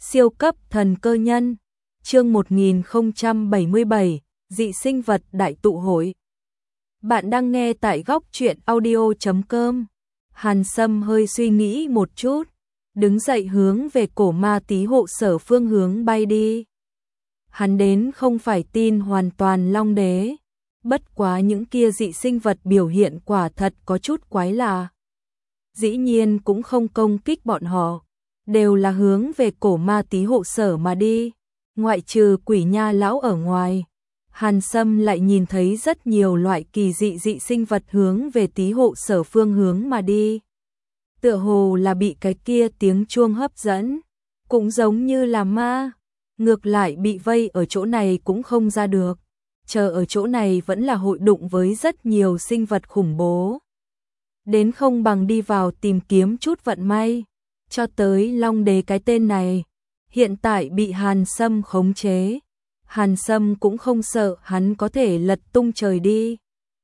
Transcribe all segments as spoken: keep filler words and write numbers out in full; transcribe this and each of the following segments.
Siêu cấp thần cơ nhân. Chương một nghìn không trăm bảy mươi bảy, dị sinh vật đại tụ hội. Bạn đang nghe tại góc truyện audio chấm com. Hàn Sâm hơi suy nghĩ một chút, đứng dậy hướng về cổ ma tí hộ sở phương hướng bay đi. Hắn đến không phải tin hoàn toàn Long Đế, bất quá những kia dị sinh vật biểu hiện quả thật có chút quái lạ. Dĩ nhiên cũng không công kích bọn họ, đều là hướng về cổ ma tí hộ sở mà đi. Ngoại trừ quỷ nha lão ở ngoài, Hàn Sâm lại nhìn thấy rất nhiều loại kỳ dị dị sinh vật hướng về tí hộ sở phương hướng mà đi. Tựa hồ là bị cái kia tiếng chuông hấp dẫn, cũng giống như là ma, ngược lại bị vây ở chỗ này cũng không ra được. Chờ ở chỗ này vẫn là hội đụng với rất nhiều sinh vật khủng bố. Đến không bằng đi vào tìm kiếm chút vận may, cho tới Long Đế cái tên này. Hiện tại bị Hàn Sâm khống chế, Hàn Sâm cũng không sợ hắn có thể lật tung trời đi.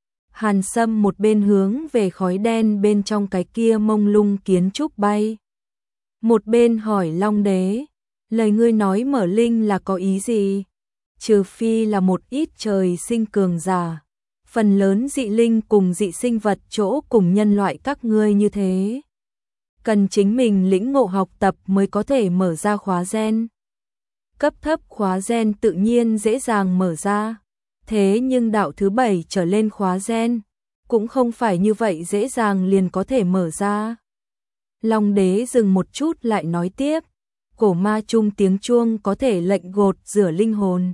Hàn Sâm một bên hướng về khói đen bên trong cái kia mông lung kiến trúc bay, một bên hỏi Long Đế, lời ngươi nói mở linh là có ý gì? Trừ phi là một ít trời sinh cường giả, phần lớn dị linh cùng dị sinh vật chỗ cùng nhân loại các ngươi như thế, cần chính mình lĩnh ngộ học tập mới có thể mở ra khóa gen. Cấp thấp khóa gen tự nhiên dễ dàng mở ra, thế nhưng đạo thứ bảy trở lên khóa gen cũng không phải như vậy dễ dàng liền có thể mở ra. Long Đế dừng một chút lại nói tiếp, cổ ma chung tiếng chuông có thể lệnh gột rửa linh hồn,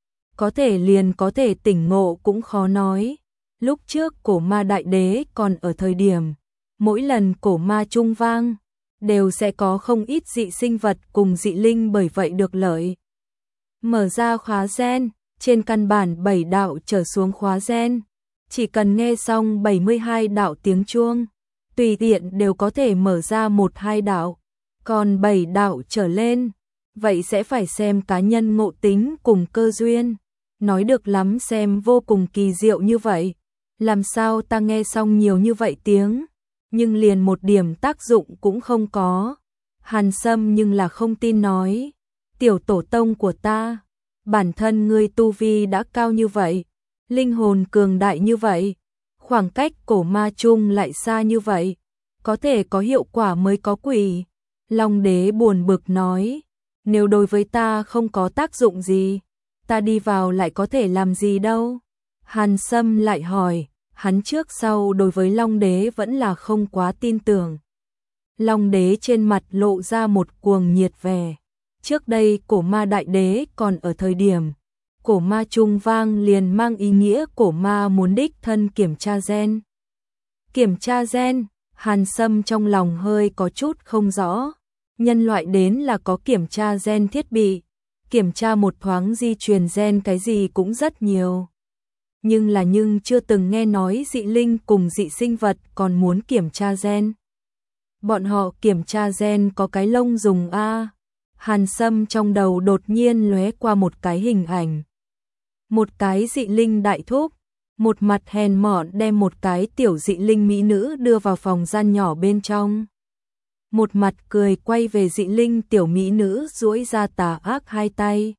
có thể liền có thể tỉnh ngộ cũng khó nói. Lúc trước cổ ma đại đế còn ở thời điểm, mỗi lần cổ ma chung vang, đều sẽ có không ít dị sinh vật cùng dị linh bởi vậy được lợi. Mở ra khóa gen, trên căn bản bảy đạo trở xuống khóa gen, chỉ cần nghe xong bảy mươi hai đạo tiếng chuông, tùy tiện đều có thể mở ra một hai đạo, còn bảy đạo trở lên, vậy sẽ phải xem cá nhân ngộ tính cùng cơ duyên. Nói được lắm xem vô cùng kỳ diệu như vậy, làm sao ta nghe xong nhiều như vậy tiếng, nhưng liền một điểm tác dụng cũng không có. Hàn Sâm nhưng là không tin nói, tiểu tổ tông của ta, bản thân ngươi tu vi đã cao như vậy, linh hồn cường đại như vậy, khoảng cách cổ ma chung lại xa như vậy, có thể có hiệu quả mới có quỷ. Long Đế buồn bực nói, nếu đối với ta không có tác dụng gì, ta đi vào lại có thể làm gì đâu. Hàn Sâm lại hỏi, hắn trước sau đối với Long Đế vẫn là không quá tin tưởng. Long Đế trên mặt lộ ra một cuồng nhiệt vẻ. Trước đây cổ ma đại đế còn ở thời điểm, cổ ma trung vang liền mang ý nghĩa cổ ma muốn đích thân kiểm tra gen. Kiểm tra gen, Hàn Sâm trong lòng hơi có chút không rõ. Nhân loại đến là có kiểm tra gen thiết bị, kiểm tra một thoáng di truyền gen cái gì cũng rất nhiều. Nhưng là nhưng chưa từng nghe nói dị linh cùng dị sinh vật còn muốn kiểm tra gen. Bọn họ kiểm tra gen có cái lông dùng a. Hàn Sâm trong đầu đột nhiên lóe qua một cái hình ảnh. Một cái dị linh đại thúc, một mặt hèn mọn đem một cái tiểu dị linh mỹ nữ đưa vào phòng gian nhỏ bên trong. Một mặt cười quay về dị linh tiểu mỹ nữ duỗi ra tà ác hai tay.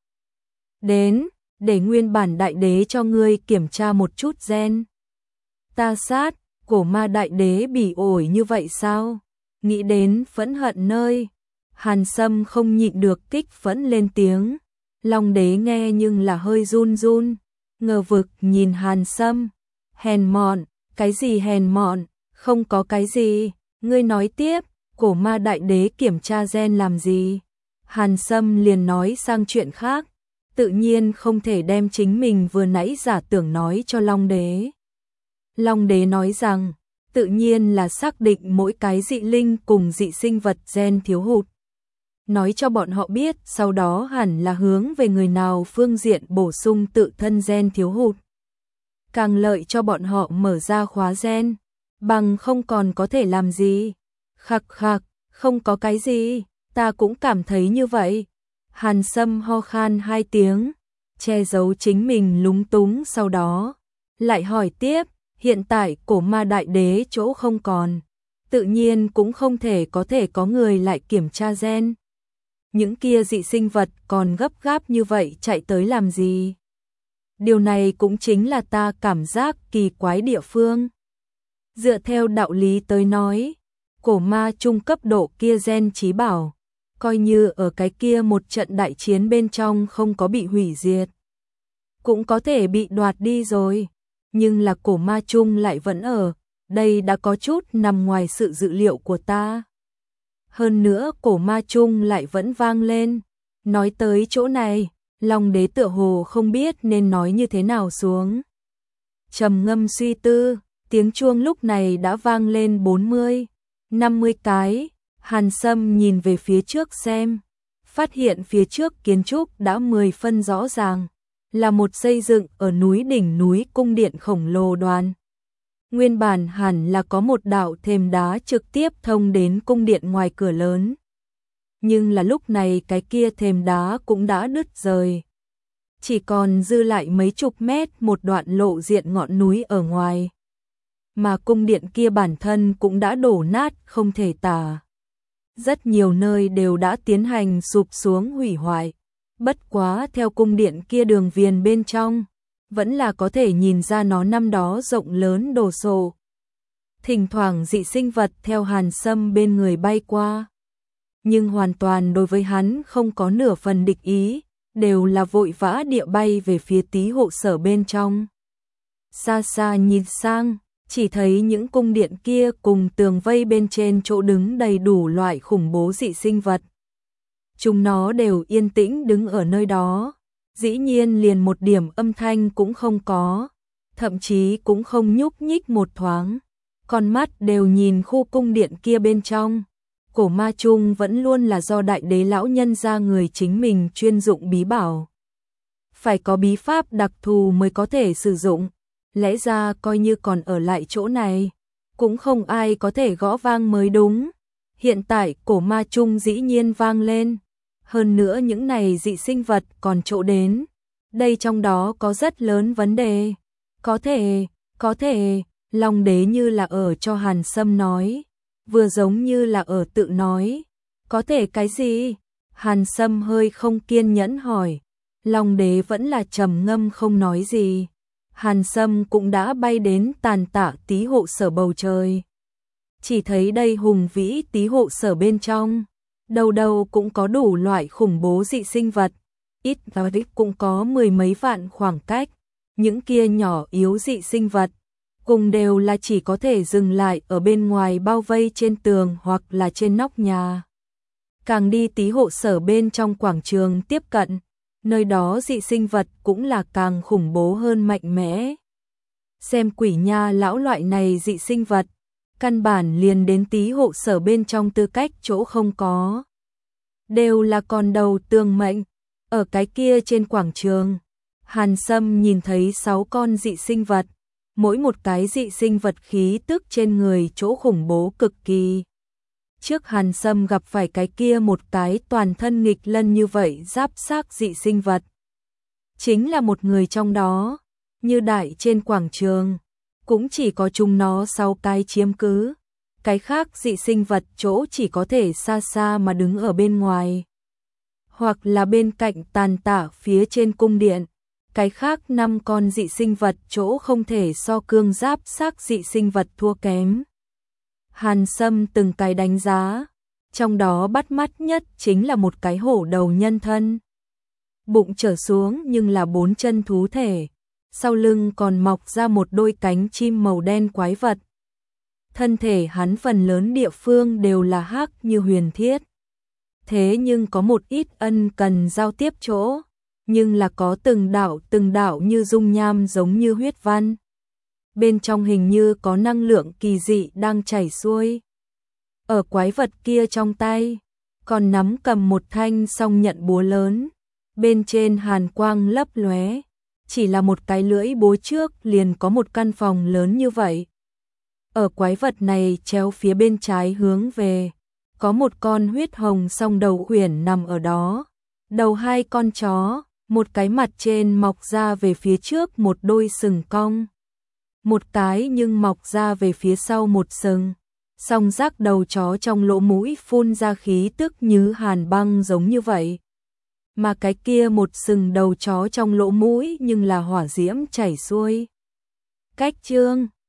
Đến, để nguyên bản đại đế cho ngươi kiểm tra một chút gen. Ta sát, cổ ma đại đế bỉ ổi như vậy sao? Nghĩ đến phẫn hận nơi, Hàn Sâm không nhịn được kích phẫn lên tiếng. Long Đế nghe nhưng là hơi run run, ngờ vực nhìn Hàn Sâm. Hèn mọn, cái gì hèn mọn, không có cái gì, ngươi nói tiếp, cổ ma đại đế kiểm tra gen làm gì? Hàn Sâm liền nói sang chuyện khác, tự nhiên không thể đem chính mình vừa nãy giả tưởng nói cho Long Đế. Long Đế nói rằng, tự nhiên là xác định mỗi cái dị linh cùng dị sinh vật gen thiếu hụt. Nói cho bọn họ biết sau đó hẳn là hướng về người nào phương diện bổ sung tự thân gen thiếu hụt. Càng lợi cho bọn họ mở ra khóa gen, bằng không còn có thể làm gì. Khặc khặc, không có cái gì, ta cũng cảm thấy như vậy. Hàn Sâm ho khan hai tiếng, che giấu chính mình lúng túng, sau đó lại hỏi tiếp, hiện tại cổ ma đại đế chỗ không còn, tự nhiên cũng không thể có thể có người lại kiểm tra gen. những kia dị sinh vật còn gấp gáp như vậy chạy tới làm gì? Điều này cũng chính là ta cảm giác kỳ quái địa phương. Dựa theo đạo lý tới nói, cổ ma trung cấp độ kia gen trí bảo, coi như ở cái kia một trận đại chiến bên trong không có bị hủy diệt, cũng có thể bị đoạt đi rồi, nhưng là cổ ma trung lại vẫn ở, đây đã có chút nằm ngoài sự dự liệu của ta. Hơn nữa cổ ma trung lại vẫn vang lên. Nói tới chỗ này, Long Đế tựa hồ không biết nên nói như thế nào xuống. Trầm ngâm suy tư, tiếng chuông lúc này đã vang lên bốn mươi, năm mươi cái. Hàn Sâm nhìn về phía trước xem, phát hiện phía trước kiến trúc đã mười phân rõ ràng, là một xây dựng ở núi đỉnh núi cung điện khổng lồ đoàn. Nguyên bản hẳn là có một đạo thềm đá trực tiếp thông đến cung điện ngoài cửa lớn. Nhưng là lúc này cái kia thềm đá cũng đã đứt rời. Chỉ còn dư lại mấy chục mét một đoạn lộ diện ngọn núi ở ngoài. Mà cung điện kia bản thân cũng đã đổ nát không thể tả. Rất nhiều nơi đều đã tiến hành sụp xuống hủy hoại. Bất quá theo cung điện kia đường viền bên trong, vẫn là có thể nhìn ra nó năm đó rộng lớn đồ sộ. Thỉnh thoảng dị sinh vật theo Hàn Sâm bên người bay qua. Nhưng hoàn toàn đối với hắn không có nửa phần địch ý, đều là vội vã địa bay về phía tí hộ sở bên trong. Xa xa nhìn sang, chỉ thấy những cung điện kia cùng tường vây bên trên chỗ đứng đầy đủ loại khủng bố dị sinh vật. Chúng nó đều yên tĩnh đứng ở nơi đó, dĩ nhiên liền một điểm âm thanh cũng không có, thậm chí cũng không nhúc nhích một thoáng, con mắt đều nhìn khu cung điện kia bên trong. Cổ ma chung vẫn luôn là do đại đế lão nhân ra người chính mình chuyên dụng bí bảo. Phải có bí pháp đặc thù mới có thể sử dụng, lẽ ra coi như còn ở lại chỗ này, cũng không ai có thể gõ vang mới đúng. Hiện tại cổ ma chung dĩ nhiên vang lên, hơn nữa những này dị sinh vật còn chỗ đến. Đây trong đó có rất lớn vấn đề. Có thể, có thể, Long Đế như là ở cho Hàn Sâm nói, vừa giống như là ở tự nói. Có thể cái gì? Hàn Sâm hơi không kiên nhẫn hỏi. Long Đế vẫn là trầm ngâm không nói gì. Hàn Sâm cũng đã bay đến tàn tạ tí hộ sở bầu trời. Chỉ thấy đây hùng vĩ tí hộ sở bên trong, đầu đầu cũng có đủ loại khủng bố dị sinh vật, ít và ít cũng có mười mấy vạn khoảng cách. Những kia nhỏ yếu dị sinh vật, cùng đều là chỉ có thể dừng lại ở bên ngoài bao vây trên tường hoặc là trên nóc nhà. Càng đi tí hộ sở bên trong quảng trường tiếp cận, nơi đó dị sinh vật cũng là càng khủng bố hơn mạnh mẽ. Xem quỷ nha lão loại này dị sinh vật, căn bản liền đến tí hộ sở bên trong tư cách chỗ không có. Đều là con đầu tương mệnh. Ở cái kia trên quảng trường, Hàn Sâm nhìn thấy sáu con dị sinh vật, mỗi một cái dị sinh vật khí tức trên người chỗ khủng bố cực kỳ. Trước Hàn Sâm gặp phải cái kia một cái toàn thân nghịch lân như vậy giáp xác dị sinh vật. Chính là một người trong đó, như đại trên quảng trường, cũng chỉ có chúng nó sáu cái chiếm cứ. Cái khác dị sinh vật chỗ chỉ có thể xa xa mà đứng ở bên ngoài, hoặc là bên cạnh tàn tạ phía trên cung điện. Cái khác năm con dị sinh vật chỗ không thể so cương giáp xác dị sinh vật thua kém. Hàn Sâm từng cái đánh giá, trong đó bắt mắt nhất chính là một cái hổ đầu nhân thân. Bụng trở xuống nhưng là bốn chân thú thể, sau lưng còn mọc ra một đôi cánh chim màu đen quái vật. Thân thể hắn phần lớn địa phương đều là hắc như huyền thiết. Thế nhưng có một ít ân cần giao tiếp chỗ, nhưng là có từng đạo từng đạo như dung nham giống như huyết văn. Bên trong hình như có năng lượng kỳ dị đang chảy xuôi. Ở quái vật kia trong tay, còn nắm cầm một thanh song nhận búa lớn, bên trên hàn quang lấp lóe, chỉ là một cái lưỡi búa trước liền có một căn phòng lớn như vậy. Ở quái vật này chéo phía bên trái hướng về, có một con huyết hồng song đầu uyển nằm ở đó, đầu hai con chó, một cái mặt trên mọc ra về phía trước một đôi sừng cong, một cái nhưng mọc ra về phía sau một sừng, song rác đầu chó trong lỗ mũi phun ra khí tức như hàn băng giống như vậy. Mà cái kia một sừng đầu chó trong lỗ mũi nhưng là hỏa diễm chảy xuôi. Cách chương